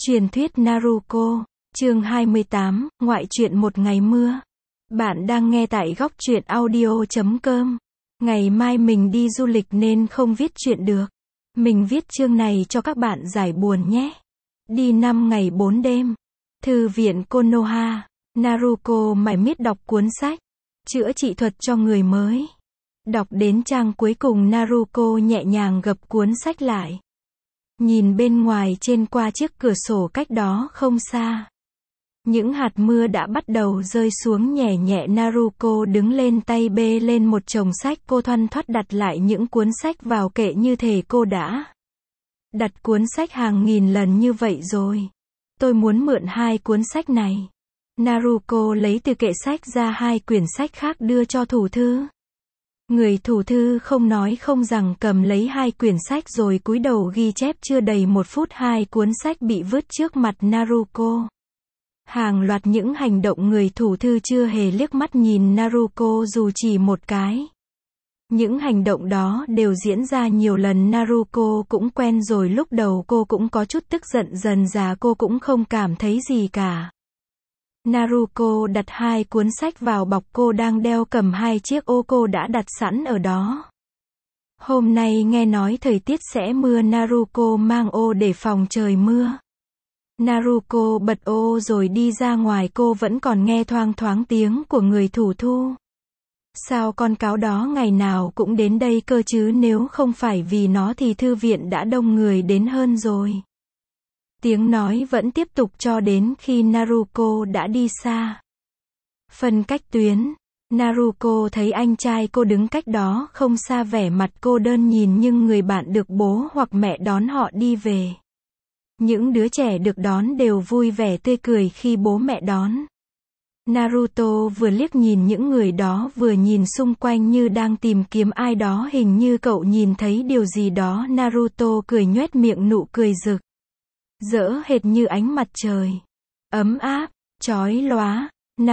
Truyền thuyết Naruto, chương 28, ngoại truyện một ngày mưa. Bạn đang nghe tại góc truyện audio.com. Ngày mai mình đi du lịch nên không viết truyện được. Mình viết chương này cho các bạn giải buồn nhé. Đi 5 ngày 4 đêm. Thư viện Konoha. Naruto mải miết đọc cuốn sách chữa trị thuật cho người mới. Đọc đến trang cuối cùng Naruto nhẹ nhàng gập cuốn sách lại. Nhìn bên ngoài trên qua chiếc cửa sổ cách đó không xa. Những hạt mưa đã bắt đầu rơi xuống nhẹ nhẹ. Naruto đứng lên, tay bê lên một chồng sách. Cô thoăn thoắt đặt lại những cuốn sách vào kệ như thể cô đã đặt cuốn sách hàng nghìn lần như vậy rồi. Tôi muốn mượn 2 cuốn sách này. Naruto lấy từ kệ sách ra 2 quyển sách khác đưa cho thủ thư. Người thủ thư không nói không rằng cầm lấy 2 quyển sách rồi cúi đầu ghi chép. Chưa đầy 1 phút 2 cuốn sách bị vứt trước mặt Naruto. Hàng loạt những hành động người thủ thư chưa hề liếc mắt nhìn Naruto dù chỉ một cái. Những hành động đó đều diễn ra nhiều lần. Naruto cũng quen rồi. Lúc đầu cô cũng có chút tức giận, dần dà cô cũng không cảm thấy gì cả. Naruto đặt 2 cuốn sách vào bọc cô đang đeo, cầm 2 chiếc ô cô đã đặt sẵn ở đó. Hôm nay nghe nói thời tiết sẽ mưa, Naruto mang ô để phòng trời mưa. Naruto bật ô rồi đi ra ngoài. Cô vẫn còn nghe thoang thoáng tiếng của người thủ thu. Sao con cáo đó ngày nào cũng đến đây cơ chứ, nếu không phải vì nó thì thư viện đã đông người đến hơn rồi. Tiếng nói vẫn tiếp tục cho đến khi Naruto đã đi xa. Phân cách tuyến. Naruto thấy anh trai cô đứng cách đó không xa, vẻ mặt cô đơn nhìn nhưng người bạn được bố hoặc mẹ đón họ đi về. Những đứa trẻ được đón đều vui vẻ tươi cười khi bố mẹ đón. Naruto vừa liếc nhìn những người đó vừa nhìn xung quanh như đang tìm kiếm ai đó. Hình như cậu nhìn thấy điều gì đó. Naruto cười nhoẻn miệng, nụ cười rực rỡ hệt như ánh mặt trời. Ấm áp, chói lóa.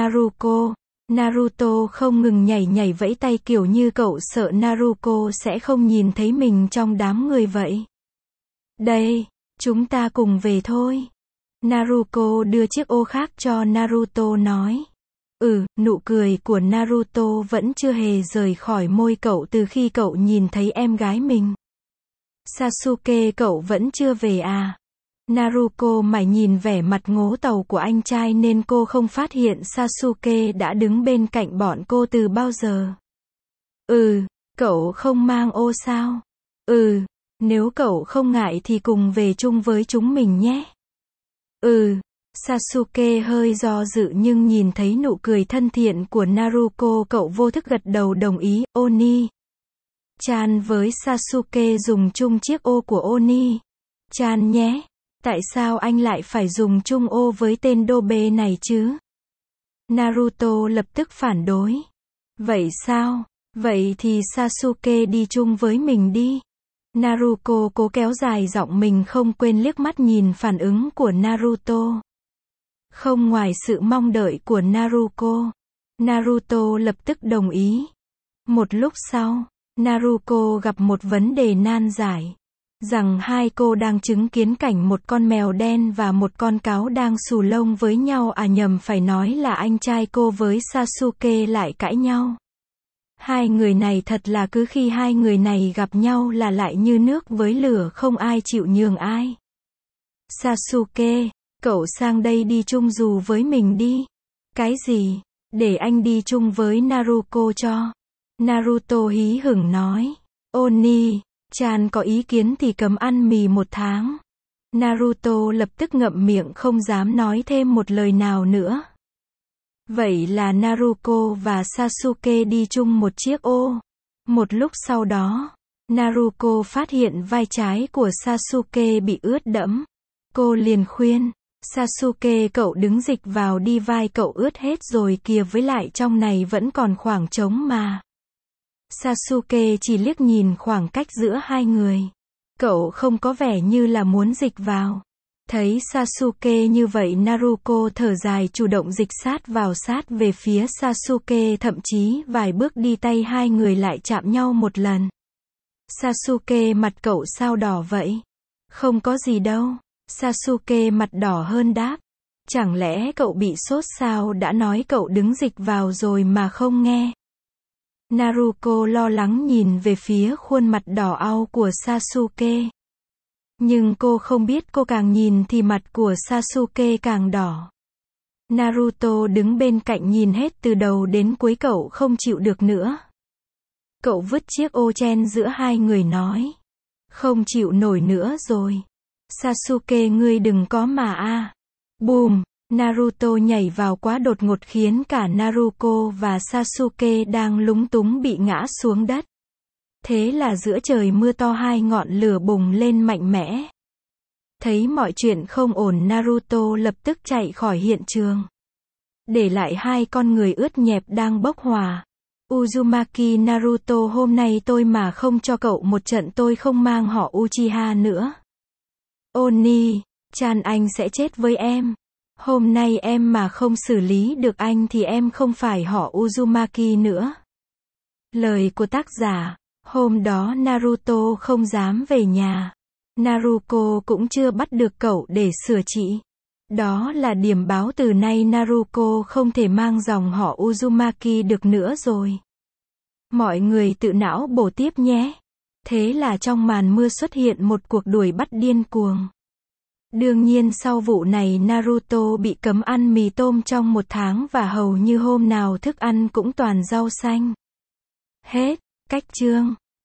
Naruto không ngừng nhảy vẫy tay kiểu như cậu sợ Naruto sẽ không nhìn thấy mình trong đám người vậy. Đây, chúng ta cùng về thôi. Naruto đưa chiếc ô khác cho Naruto nói. Nụ cười của Naruto vẫn chưa hề rời khỏi môi cậu từ khi cậu nhìn thấy em gái mình. Sasuke, cậu vẫn chưa về à? Naruto mải nhìn vẻ mặt ngố tàu của anh trai nên cô không phát hiện Sasuke đã đứng bên cạnh bọn cô từ bao giờ. Cậu không mang ô sao? Nếu cậu không ngại thì cùng về chung với chúng mình nhé. Sasuke hơi do dự nhưng nhìn thấy nụ cười thân thiện của Naruto, cậu vô thức gật đầu đồng ý. Oni-chan với Sasuke dùng chung chiếc ô của Oni-chan nhé. Tại sao anh lại phải dùng chung ô với tên đô bê này chứ? Naruto lập tức phản đối. Vậy sao? Vậy thì Sasuke đi chung với mình đi. Naruto cố kéo dài giọng, mình không quên liếc mắt nhìn phản ứng của Naruto. Không ngoài sự mong đợi của Naruto lập tức đồng ý. Một lúc sau, Naruto gặp một vấn đề nan giải. Rằng 2 cô đang chứng kiến cảnh một con mèo đen và một con cáo đang xù lông với nhau. Nhầm, phải nói là anh trai cô với Sasuke lại cãi nhau. 2 người này thật là cứ khi 2 người này gặp nhau là lại như nước với lửa, không ai chịu nhường ai. Sasuke, cậu sang đây đi chung dù với mình đi. Cái gì? Để anh đi chung với Naruto cho. Naruto hí hửng nói. Oni-chan có ý kiến thì cấm ăn mì 1 tháng. Naruto lập tức ngậm miệng không dám nói thêm một lời nào nữa. Vậy là Naruto và Sasuke đi chung một chiếc ô. Một lúc sau đó, Naruto phát hiện vai trái của Sasuke bị ướt đẫm. Cô liền khuyên. Sasuke, cậu đứng dịch vào đi, vai cậu ướt hết rồi kìa, với lại trong này vẫn còn khoảng trống mà. Sasuke chỉ liếc nhìn khoảng cách giữa 2 người. Cậu không có vẻ như là muốn dịch vào. Thấy Sasuke như vậy, Naruto thở dài, chủ động dịch sát về phía Sasuke, thậm chí vài bước đi, tay 2 người lại chạm nhau một lần. Sasuke, mặt cậu sao đỏ vậy? Không có gì đâu. Sasuke mặt đỏ hơn đáp. Chẳng lẽ cậu bị sốt sao, đã nói cậu đứng dịch vào rồi mà không nghe. Naruto lo lắng nhìn về phía khuôn mặt đỏ au của Sasuke. Nhưng cô không biết cô càng nhìn thì mặt của Sasuke càng đỏ. Naruto đứng bên cạnh nhìn hết từ đầu đến cuối, cậu không chịu được nữa. Cậu vứt chiếc ô chen giữa hai người nói. Không chịu nổi nữa rồi. Sasuke ngươi đừng có mà a. Bùm, Naruto nhảy vào quá đột ngột khiến cả Naruto và Sasuke đang lúng túng bị ngã xuống đất. Thế là giữa trời mưa to hai ngọn lửa bùng lên mạnh mẽ. Thấy mọi chuyện không ổn, Naruto lập tức chạy khỏi hiện trường. Để lại hai con người ướt nhẹp đang bốc hỏa. Uzumaki Naruto, hôm nay tôi mà không cho cậu một trận tôi không mang họ Uchiha nữa. Oni-chan, anh sẽ chết với em. Hôm nay em mà không xử lý được anh thì em không phải họ Uzumaki nữa. Lời của tác giả. Hôm đó Naruto không dám về nhà. Naruto cũng chưa bắt được cậu để sửa trị. Đó là điểm báo từ nay Naruto không thể mang dòng họ Uzumaki được nữa rồi. Mọi người tự não bổ tiếp nhé. Thế là trong màn mưa xuất hiện một cuộc đuổi bắt điên cuồng. Đương nhiên sau vụ này Naruto bị cấm ăn mì tôm trong 1 tháng và hầu như hôm nào thức ăn cũng toàn rau xanh. Hết. Cách chương